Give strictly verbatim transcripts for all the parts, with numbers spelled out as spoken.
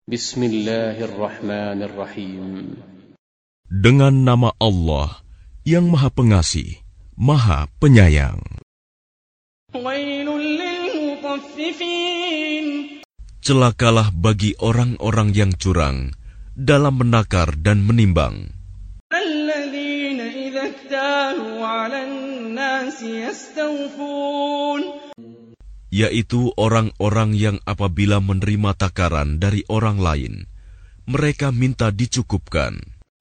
Bismillahirrahmanirrahim. Dengan nama Allah yang Maha Pengasih, Maha Penyayang. Celakalah bagi orang-orang yang curang dalam menakar dan menimbang, yaitu orang-orang yang apabila menerima takaran dari orang lain, mereka minta dicukupkan.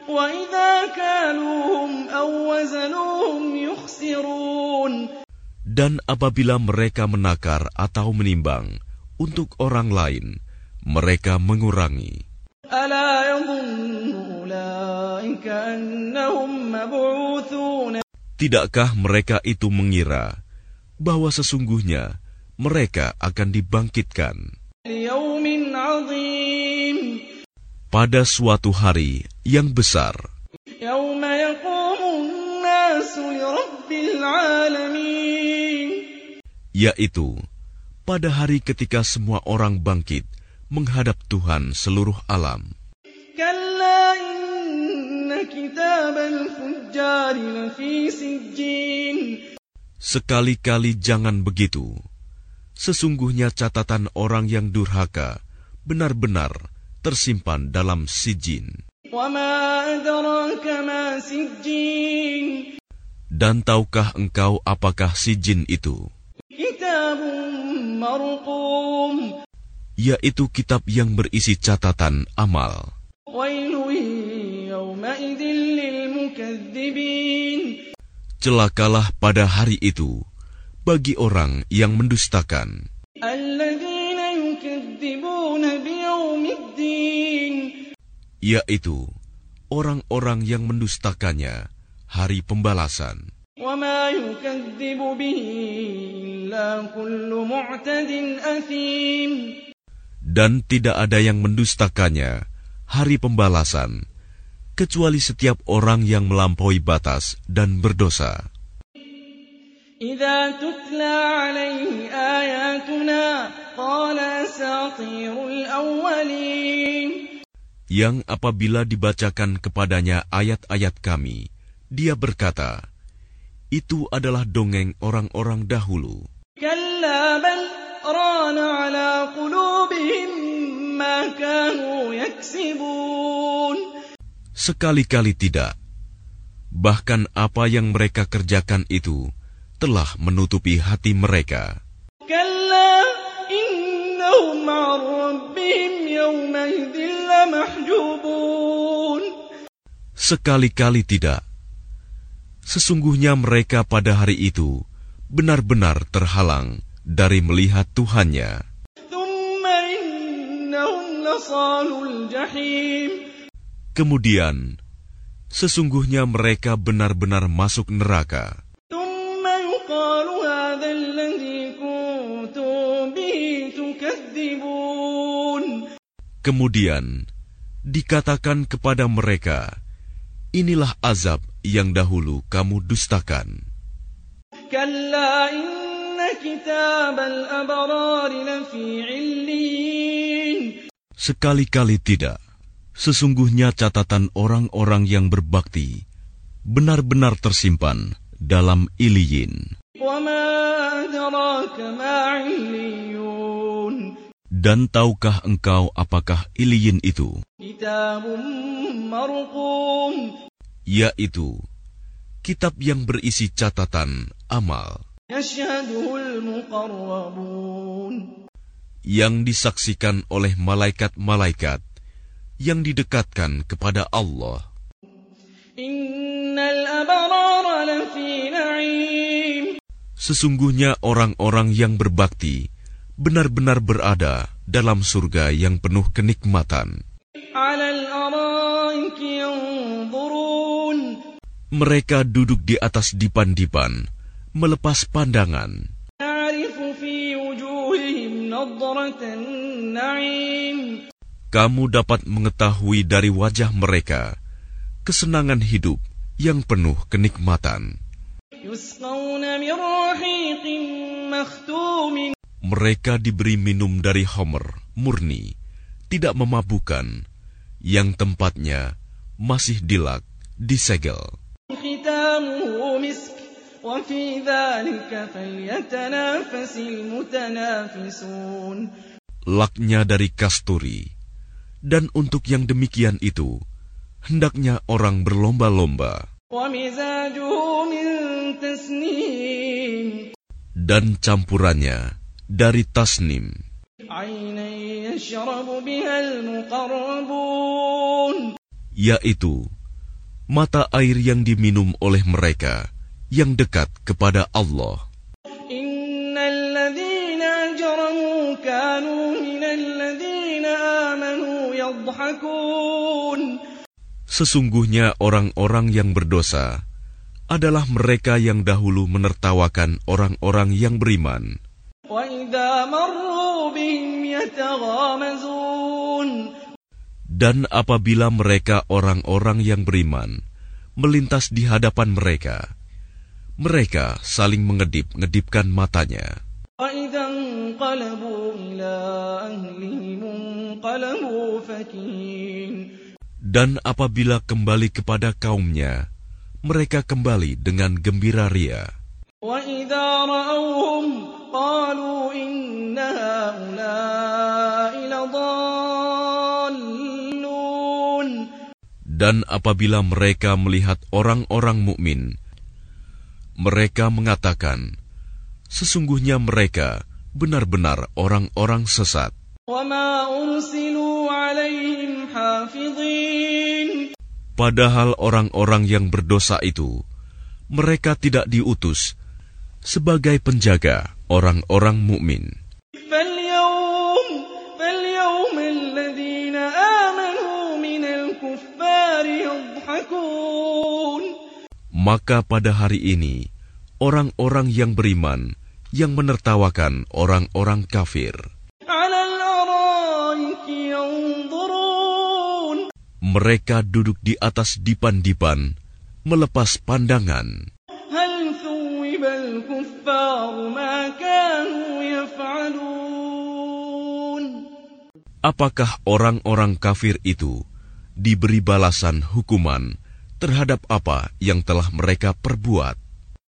Dan apabila mereka menakar atau menimbang untuk orang lain, mereka mengurangi. Tidakkah mereka itu mengira bahwa sesungguhnya mereka akan dibangkitkan pada suatu hari yang besar, yaitu pada hari ketika semua orang bangkit menghadap Tuhan seluruh alam. Sekali-kali jangan begitu. Sesungguhnya catatan orang yang durhaka benar-benar tersimpan dalam sijin. Dan tahukah engkau apakah sijin itu? Yaitu kitab yang berisi catatan amal. Celakalah pada hari itu bagi orang yang mendustakan. Yaitu orang-orang yang mendustakannya hari pembalasan. Dan tidak ada yang mendustakannya hari pembalasan kecuali setiap orang yang melampaui batas dan berdosa. إذا تتلى عليه آياتنا قال أساطير الأولين. Yang apabila dibacakan kepadanya ayat-ayat kami, dia berkata, itu adalah dongeng orang-orang dahulu. كلا بل ران على قلوبهم ما كانوا يكسبون. Sekali-kali tidak. Bahkan apa yang mereka kerjakan itu telah menutupi hati mereka. Sekali-kali tidak. Sesungguhnya mereka pada hari itu benar-benar terhalang dari melihat Tuhannya. Kemudian, sesungguhnya mereka benar-benar masuk neraka. Kemudian dikatakan kepada mereka, inilah azab yang dahulu kamu dustakan. Sekali-kali tidak. Sesungguhnya catatan orang-orang yang berbakti benar-benar tersimpan dalam Iliyin. Dan tahukah engkau apakah Iliyin itu? Yaitu kitab yang berisi catatan amal yang disaksikan oleh malaikat-malaikat yang didekatkan kepada Allah. Sesungguhnya orang-orang yang berbakti benar-benar berada dalam surga yang penuh kenikmatan. Mereka duduk di atas dipan-dipan, melepas pandangan. Kamu dapat mengetahui dari wajah mereka kesenangan hidup yang penuh kenikmatan. Mereka diberi minum dari homer murni, tidak memabukkan, yang tempatnya masih dilak, disegel. ختامه مسك وفي ذلك فليتنافس المتنافسون. Laknya dari kasturi, dan untuk yang demikian itu hendaknya orang berlomba-lomba. ومزاجه من تسنيم. Dan campurannya dari tasnim, عينا يشرب بها المقربون. yaitu mata air yang diminum oleh mereka yang dekat kepada Allah. إن الذين أجرموا كانوا من الذين آمنوا يضحكون. Sesungguhnya orang-orang yang berdosa adalah mereka yang dahulu menertawakan orang-orang yang beriman. وإذا مروا بهم يتغامزون. Dan apabila mereka orang-orang yang beriman melintas di hadapan mereka, mereka saling mengedip-ngedipkan matanya. وإذا انقلبوا إلى أهلهم انقلبوا فكهين. Dan apabila kembali kepada kaumnya, mereka kembali dengan gembira ria. وإذا رأوهم قالوا إن هؤلاء لضالون. Dan apabila mereka melihat orang-orang mukmin, mereka mengatakan, sesungguhnya mereka benar-benar orang-orang sesat. وما أرسلوا عليهم حافظين. Padahal orang-orang yang berdosa itu, mereka tidak diutus sebagai penjaga orang-orang mukmin. فاليوم فاليوم الذين آمنوا من الكفار يضحكون. Maka pada hari ini, orang-orang yang beriman yang menertawakan orang-orang kafir. على الأرائك ينظرون. Mereka duduk di atas dipan-dipan, melepas pandangan. هل ثوب الكفار ما كانوا يفعلون. Apakah orang-orang kafir itu diberi balasan hukuman terhadap apa yang telah mereka perbuat?